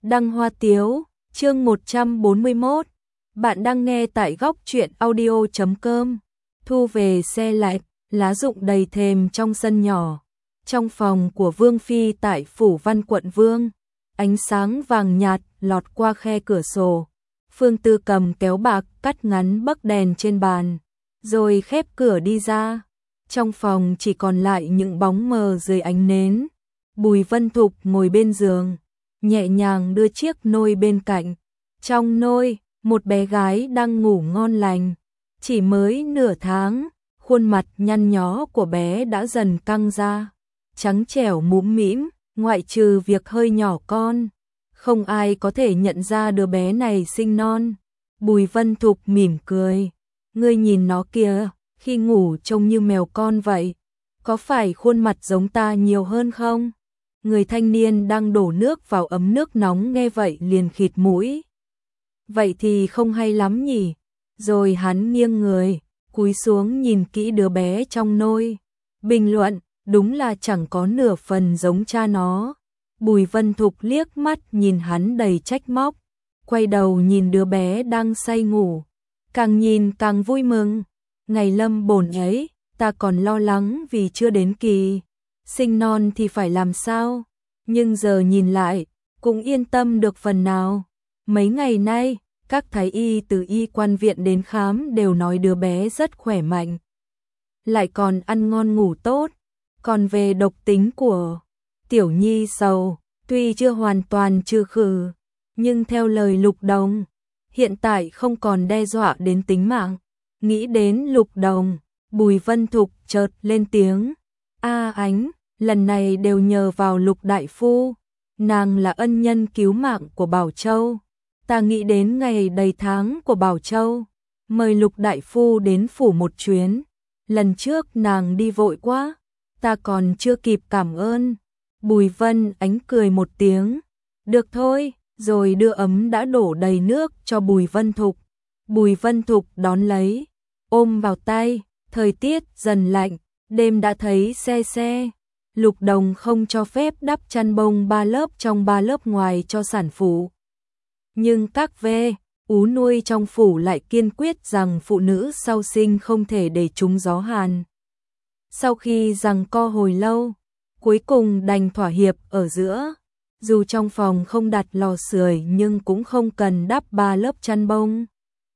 Đăng Hoa Tiếu, chương 141. Bạn đang nghe tại góc truyện audio.com. Thu về xe lạnh, lá rụng đầy thềm trong sân nhỏ. Trong phòng của Vương Phi tại Phủ Văn quận Vương, ánh sáng vàng nhạt lọt qua khe cửa sổ. Phương Tư cầm kéo bạc cắt ngắn bấc đèn trên bàn, rồi khép cửa đi ra. Trong phòng chỉ còn lại những bóng mờ dưới ánh nến. Bùi Vân Thục ngồi bên giường, nhẹ nhàng đưa chiếc nôi bên cạnh. Trong nôi, một bé gái đang ngủ ngon lành. Chỉ mới nửa tháng, khuôn mặt nhăn nhó của bé đã dần căng ra, trắng trẻo mũm mĩm, ngoại trừ việc hơi nhỏ con. Không ai có thể nhận ra đứa bé này sinh non. Bùi Vân Thục mỉm cười. Ngươi nhìn nó kìa, khi ngủ trông như mèo con vậy. Có phải khuôn mặt giống ta nhiều hơn không? Người thanh niên đang đổ nước vào ấm nước nóng nghe vậy liền khịt mũi. Vậy thì không hay lắm nhỉ? Rồi hắn nghiêng người, cúi xuống nhìn kỹ đứa bé trong nôi. Bình luận, đúng là chẳng có nửa phần giống cha nó. Bùi Vân Thục liếc mắt nhìn hắn đầy trách móc, quay đầu nhìn đứa bé đang say ngủ. Càng nhìn càng vui mừng. Ngày lâm bổn ấy, ta còn lo lắng vì chưa đến kỳ sinh non thì phải làm sao, nhưng giờ nhìn lại, cũng yên tâm được phần nào. Mấy ngày nay, các thái y từ y quan viện đến khám đều nói đứa bé rất khỏe mạnh, lại còn ăn ngon ngủ tốt. Còn về độc tính của Tiểu Nhi Sầu, tuy chưa hoàn toàn trừ khử, nhưng theo lời Lục Đồng, hiện tại không còn đe dọa đến tính mạng. Nghĩ đến Lục Đồng, Bùi Vân Thục chợt lên tiếng. Ánh, lần này đều nhờ vào Lục đại phu, nàng là ân nhân cứu mạng của Bảo Châu. Ta nghĩ đến ngày đầy tháng của Bảo Châu, mời Lục đại phu đến phủ một chuyến. Lần trước nàng đi vội quá, ta còn chưa kịp cảm ơn. Bùi Vân Ánh cười một tiếng. Được thôi, rồi đưa ấm đã đổ đầy nước cho Bùi Vân Thục. Bùi Vân Thục đón lấy, ôm vào tay. Thời tiết dần lạnh, đêm đã thấy se se. Lục Đồng không cho phép đắp chăn bông 3 lớp trong 3 lớp ngoài cho sản phụ. Nhưng các ú nuôi trong phủ lại kiên quyết rằng phụ nữ sau sinh không thể để trúng gió hàn. Sau khi giằng co hồi lâu, cuối cùng đành thỏa hiệp ở giữa. Dù trong phòng không đặt lò sưởi nhưng cũng không cần đắp 3 lớp chăn bông.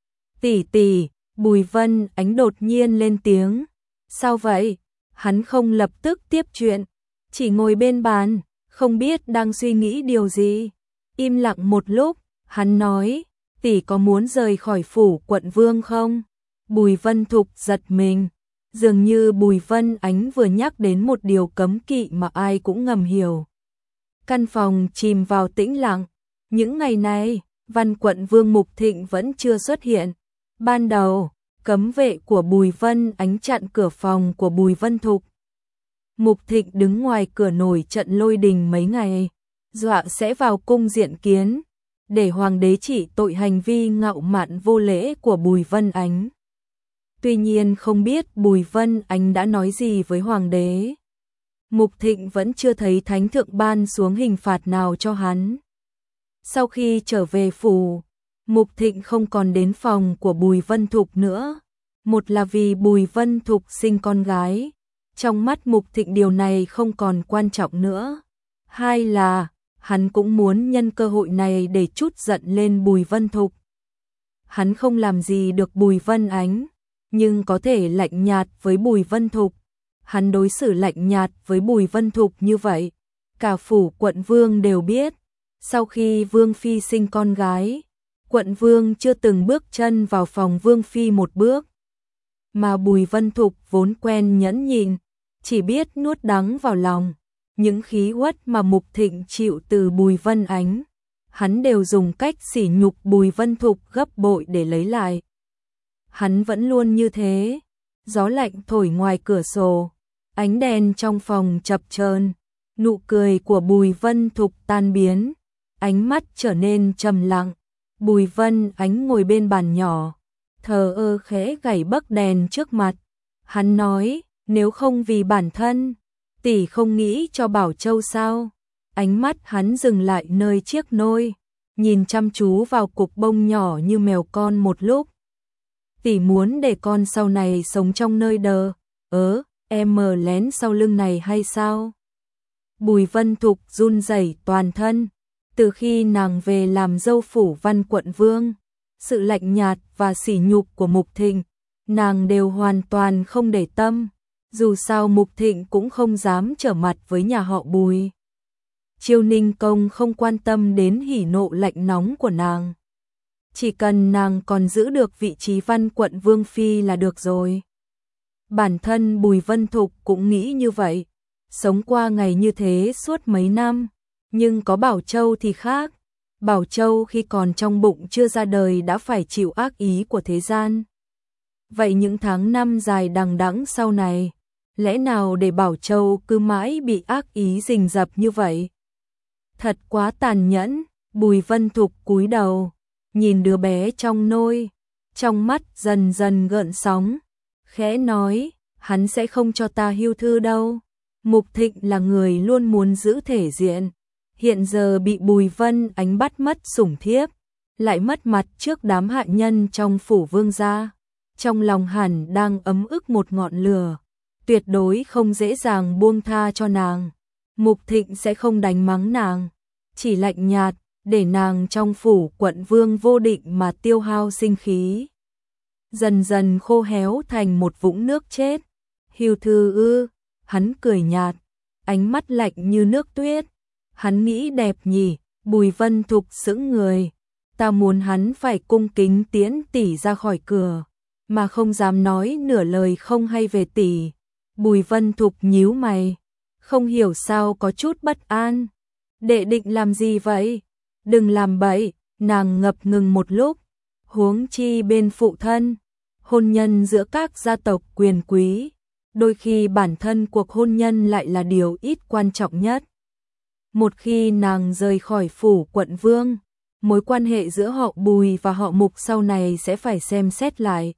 Tỷ tỷ, Bùi Vân Ánh đột nhiên lên tiếng. Sao vậy? Hắn không lập tức tiếp chuyện, chỉ ngồi bên bàn, không biết đang suy nghĩ điều gì. Im lặng một lúc, hắn nói, tỷ có muốn rời khỏi phủ quận Vương không? Bùi Vân Thục giật mình, dường như Bùi Vân Ánh vừa nhắc đến một điều cấm kỵ mà ai cũng ngầm hiểu. Căn phòng chìm vào tĩnh lặng. Những ngày này, Văn quận Vương Mục Thịnh vẫn chưa xuất hiện. Ban đầu, cấm vệ của Bùi Vân Ánh chặn cửa phòng của Bùi Vân Thục. Mục Thịnh đứng ngoài cửa nổi trận lôi đình mấy ngày, dọa sẽ vào cung diện kiến, để hoàng đế trị tội hành vi ngạo mạn vô lễ của Bùi Vân Ánh. Tuy nhiên không biết Bùi Vân Ánh đã nói gì với hoàng đế. Mục Thịnh vẫn chưa thấy thánh thượng ban xuống hình phạt nào cho hắn. Sau khi trở về phủ, Mục Thịnh không còn đến phòng của Bùi Vân Thục nữa. Một là vì Bùi Vân Thục sinh con gái, trong mắt Mục Thịnh điều này không còn quan trọng nữa. Hai là, hắn cũng muốn nhân cơ hội này để trút giận lên Bùi Vân Thục. Hắn không làm gì được Bùi Vân Ánh, nhưng có thể lạnh nhạt với Bùi Vân Thục. Hắn đối xử lạnh nhạt với Bùi Vân Thục như vậy, cả phủ quận Vương đều biết. Sau khi Vương Phi sinh con gái, quận Vương chưa từng bước chân vào phòng Vương Phi một bước. Mà Bùi Vân Thục vốn quen nhẫn nhịn, chỉ biết nuốt đắng vào lòng. Những khí uất mà Mục Thịnh chịu từ Bùi Vân Ánh, hắn đều dùng cách sỉ nhục Bùi Vân Thục gấp bội để lấy lại. Hắn vẫn luôn như thế. Gió lạnh thổi ngoài cửa sổ, ánh đèn trong phòng chập chờn, nụ cười của Bùi Vân Thục tan biến, ánh mắt trở nên trầm lặng. Bùi Vân Ánh ngồi bên bàn nhỏ, thờ ơ khẽ gảy bấc đèn trước mặt. Hắn nói, nếu không vì bản thân, tỷ không nghĩ cho Bảo Châu sao? Ánh mắt hắn dừng lại nơi chiếc nôi, nhìn chăm chú vào cục bông nhỏ như mèo con một lúc. Tỷ muốn để con sau này sống trong nơi đờ, em mờ lén sau lưng này hay sao? Bùi Vân Thục run rẩy toàn thân. Từ khi nàng về làm dâu phủ Văn quận vương, sự lạnh nhạt và sỉ nhục của Mục Thịnh, nàng đều hoàn toàn không để tâm. Dù sao Mục Thịnh cũng không dám trở mặt với nhà họ Bùi. Chiêu Ninh Công không quan tâm đến hỉ nộ lạnh nóng của nàng. Chỉ cần nàng còn giữ được vị trí Văn quận vương phi là được rồi. Bản thân Bùi Vân Thục cũng nghĩ như vậy. Sống qua ngày như thế suốt mấy năm. Nhưng có Bảo Châu thì khác. Bảo Châu khi còn trong bụng chưa ra đời đã phải chịu ác ý của thế gian. Vậy những tháng năm dài đằng đẵng sau này, lẽ nào để Bảo Châu cứ mãi bị ác ý rình rập như vậy? Thật quá tàn nhẫn. Bùi Vân Thục cúi đầu, nhìn đứa bé trong nôi, trong mắt dần dần gợn sóng, khẽ nói, hắn sẽ không cho ta hưu thư đâu. Mục Thịnh là người luôn muốn giữ thể diện, hiện giờ bị Bùi Vân Ánh bắt mất sủng thiếp, lại mất mặt trước đám hạ nhân trong phủ vương gia. Trong lòng hẳn đang ấm ức một ngọn lửa, tuyệt đối không dễ dàng buông tha cho nàng. Mục Thịnh sẽ không đánh mắng nàng, chỉ lạnh nhạt, để nàng trong phủ quận vương vô định mà tiêu hao sinh khí. Dần dần khô héo thành một vũng nước chết. Hưu thư ư? Hắn cười nhạt, ánh mắt lạnh như nước tuyết. Hắn nghĩ đẹp nhỉ? Bùi Vân Thục sững người. Ta muốn hắn phải cung kính tiễn tỷ ra khỏi cửa, mà không dám nói nửa lời không hay về tỷ. Bùi Vân Thục nhíu mày, không hiểu sao có chút bất an. Đệ định làm gì vậy? Đừng làm bậy. Nàng ngập ngừng một lúc. Huống chi bên phụ thân, hôn nhân giữa các gia tộc quyền quý, đôi khi bản thân cuộc hôn nhân lại là điều ít quan trọng nhất. Một khi nàng rời khỏi phủ quận vương, mối quan hệ giữa họ Bùi và họ Mục sau này sẽ phải xem xét lại.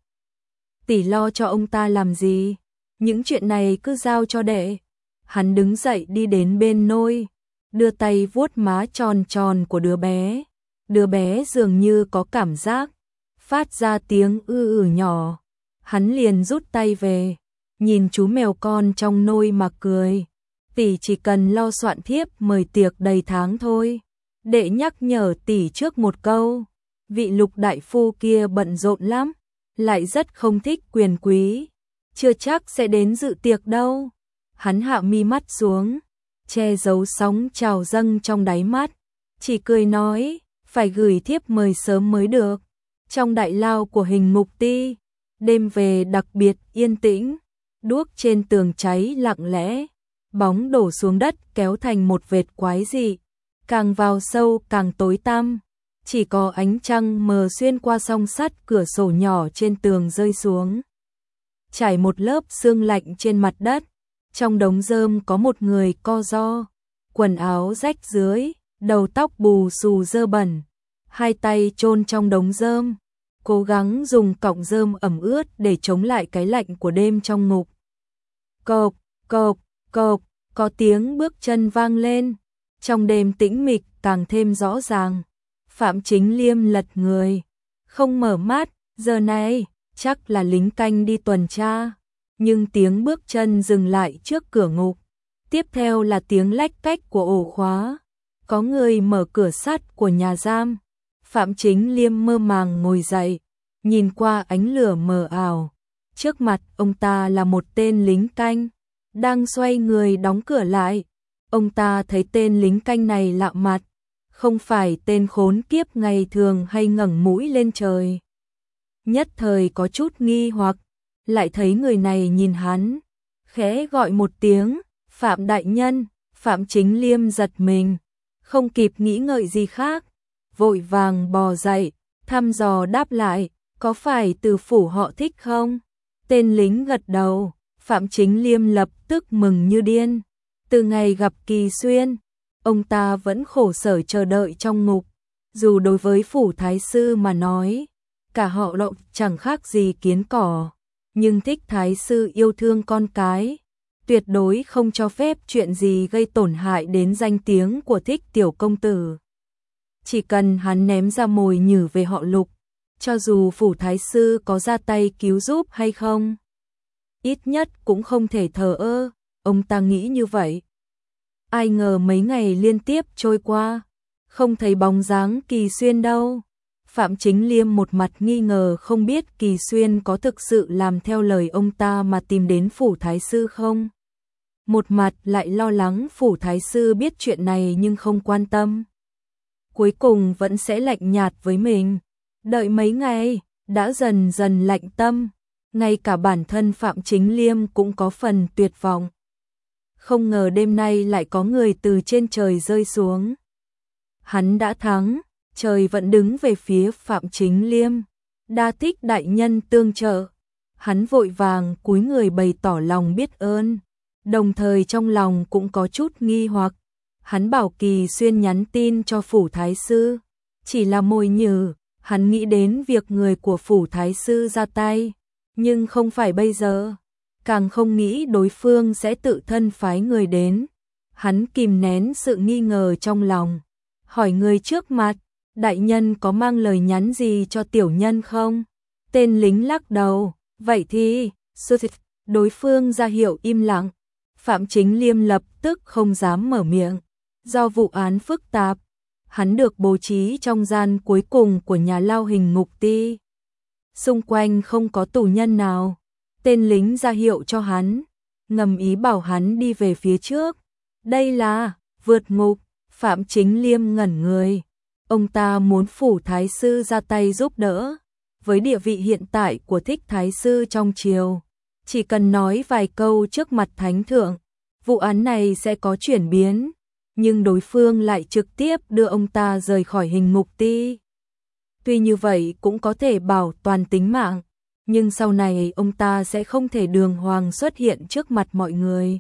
Tỷ lo cho ông ta làm gì? Những chuyện này cứ giao cho đệ. Hắn đứng dậy đi đến bên nôi, đưa tay vuốt má tròn tròn của đứa bé. Đứa bé dường như có cảm giác, phát ra tiếng nhỏ. Hắn liền rút tay về, nhìn chú mèo con trong nôi mà cười. Tỷ chỉ cần lo soạn thiếp mời tiệc đầy tháng thôi. Đệ nhắc nhở tỷ trước một câu, vị Lục đại phu kia bận rộn lắm, lại rất không thích quyền quý, chưa chắc sẽ đến dự tiệc đâu. Hắn hạ mi mắt xuống, che giấu sóng trào dâng trong đáy mắt, chỉ cười nói, phải gửi thiếp mời sớm mới được. Trong đại lao của Hình Ngục Ti, đêm về đặc biệt yên tĩnh, đuốc trên tường cháy lặng lẽ, bóng đổ xuống đất kéo thành một vệt quái dị, càng vào sâu càng tối tăm, chỉ có ánh trăng mờ xuyên qua song sắt cửa sổ nhỏ trên tường rơi xuống, trải một lớp sương lạnh trên mặt đất. Trong đống rơm có một người co ro, quần áo rách rưới, đầu tóc bù xù dơ bẩn, hai tay chôn trong đống rơm, cố gắng dùng cọng rơm ẩm ướt để chống lại cái lạnh của đêm trong ngục. Cộp, cộp, cộp, có tiếng bước chân vang lên, trong đêm tĩnh mịch càng thêm rõ ràng. Phạm Chính Liêm lật người, không mở mắt, giờ này chắc là lính canh đi tuần tra. Nhưng tiếng bước chân dừng lại trước cửa ngục, tiếp theo là tiếng lách cách của ổ khóa. Có người mở cửa sắt của nhà giam. Phạm Chính Liêm mơ màng ngồi dậy, nhìn qua ánh lửa mờ ảo. Trước mặt ông ta là một tên lính canh, đang xoay người đóng cửa lại. Ông ta thấy tên lính canh này lạ mặt, không phải tên khốn kiếp ngày thường hay ngẩng mũi lên trời. Nhất thời có chút nghi hoặc, lại thấy người này nhìn hắn, khẽ gọi một tiếng, Phạm đại nhân. Phạm Chính Liêm giật mình, không kịp nghĩ ngợi gì khác, vội vàng bò dậy, thăm dò đáp lại, có phải từ phủ họ Thích không? Tên lính gật đầu. Phạm Chính Liêm lập tức mừng như điên. Từ ngày gặp Kỳ Xuyên, ông ta vẫn khổ sở chờ đợi trong ngục. Dù đối với phủ thái sư mà nói, cả họ Lộc chẳng khác gì kiến cỏ, nhưng Thích thái sư yêu thương con cái, tuyệt đối không cho phép chuyện gì gây tổn hại đến danh tiếng của Thích tiểu công tử. Chỉ cần hắn ném ra mồi nhử về họ Lục, cho dù phủ thái sư có ra tay cứu giúp hay không, ít nhất cũng không thể thờ ơ, ông ta nghĩ như vậy. Ai ngờ mấy ngày liên tiếp trôi qua, không thấy bóng dáng Kỳ Xuyên đâu. Phạm Chính Liêm một mặt nghi ngờ không biết Kỳ Xuyên có thực sự làm theo lời ông ta mà tìm đến phủ thái sư không. Một mặt lại lo lắng phủ thái sư biết chuyện này nhưng không quan tâm. Cuối cùng vẫn sẽ lạnh nhạt với mình. Đợi mấy ngày, đã dần dần lạnh tâm. Ngay cả bản thân Phạm Chính Liêm cũng có phần tuyệt vọng. Không ngờ đêm nay lại có người từ trên trời rơi xuống. Hắn đã thắng, trời vẫn đứng về phía Phạm Chính Liêm. Đa Thích đại nhân tương trợ. Hắn vội vàng cúi người bày tỏ lòng biết ơn, đồng thời trong lòng cũng có chút nghi hoặc. Hắn bảo Kỳ Xuyên nhắn tin cho phủ thái sư, chỉ là mồi nhử, hắn nghĩ đến việc người của phủ thái sư ra tay, nhưng không phải bây giờ, càng không nghĩ đối phương sẽ tự thân phái người đến. Hắn kìm nén sự nghi ngờ trong lòng, hỏi người trước mặt, đại nhân có mang lời nhắn gì cho tiểu nhân không? Tên lính lắc đầu, vậy thì, đối phương ra hiệu im lặng. Phạm Chính Liêm lập tức không dám mở miệng. Do vụ án phức tạp, hắn được bố trí trong gian cuối cùng của nhà lao hình ngục ti. Xung quanh không có tù nhân nào. Tên lính ra hiệu cho hắn, ngầm ý bảo hắn đi về phía trước. Đây là vượt ngục. Phạm Chính Liêm ngẩn người. Ông ta muốn phủ thái sư ra tay giúp đỡ. Với địa vị hiện tại của Thích thái sư trong triều, chỉ cần nói vài câu trước mặt thánh thượng, vụ án này sẽ có chuyển biến. Nhưng đối phương lại trực tiếp đưa ông ta rời khỏi hình ngục ti. Tuy như vậy cũng có thể bảo toàn tính mạng, nhưng sau này ông ta sẽ không thể đường hoàng xuất hiện trước mặt mọi người.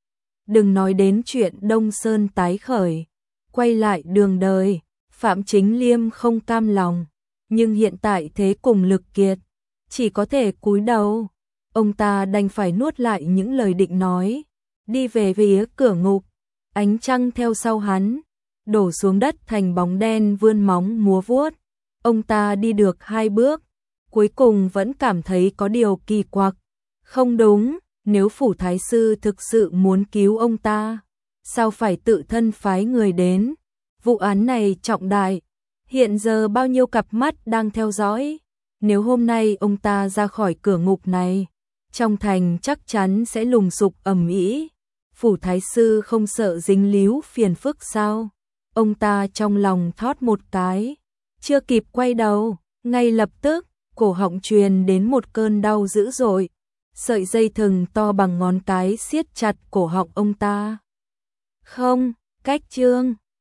Đừng nói đến chuyện Đông Sơn tái khởi, quay lại đường đời, Phạm Chính Liêm không cam lòng, nhưng hiện tại thế cùng lực kiệt, chỉ có thể cúi đầu. Ông ta đành phải nuốt lại những lời định nói, đi về phía cửa ngục. Ánh trăng theo sau hắn, đổ xuống đất thành bóng đen vươn móng múa vuốt. Ông ta đi được 2 bước, cuối cùng vẫn cảm thấy có điều kỳ quặc. Không đúng, nếu phủ thái sư thực sự muốn cứu ông ta, sao phải tự thân phái người đến? Vụ án này trọng đại, hiện giờ bao nhiêu cặp mắt đang theo dõi. Nếu hôm nay ông ta ra khỏi cửa ngục này, trong thành chắc chắn sẽ lùng sục ầm ĩ. Phủ thái sư không sợ dính líu phiền phức sao? Ông ta trong lòng thót một cái, chưa kịp quay đầu, ngay lập tức, cổ họng truyền đến một cơn đau dữ dội. Sợi dây thừng to bằng ngón cái siết chặt cổ họng ông ta. Không, cách chương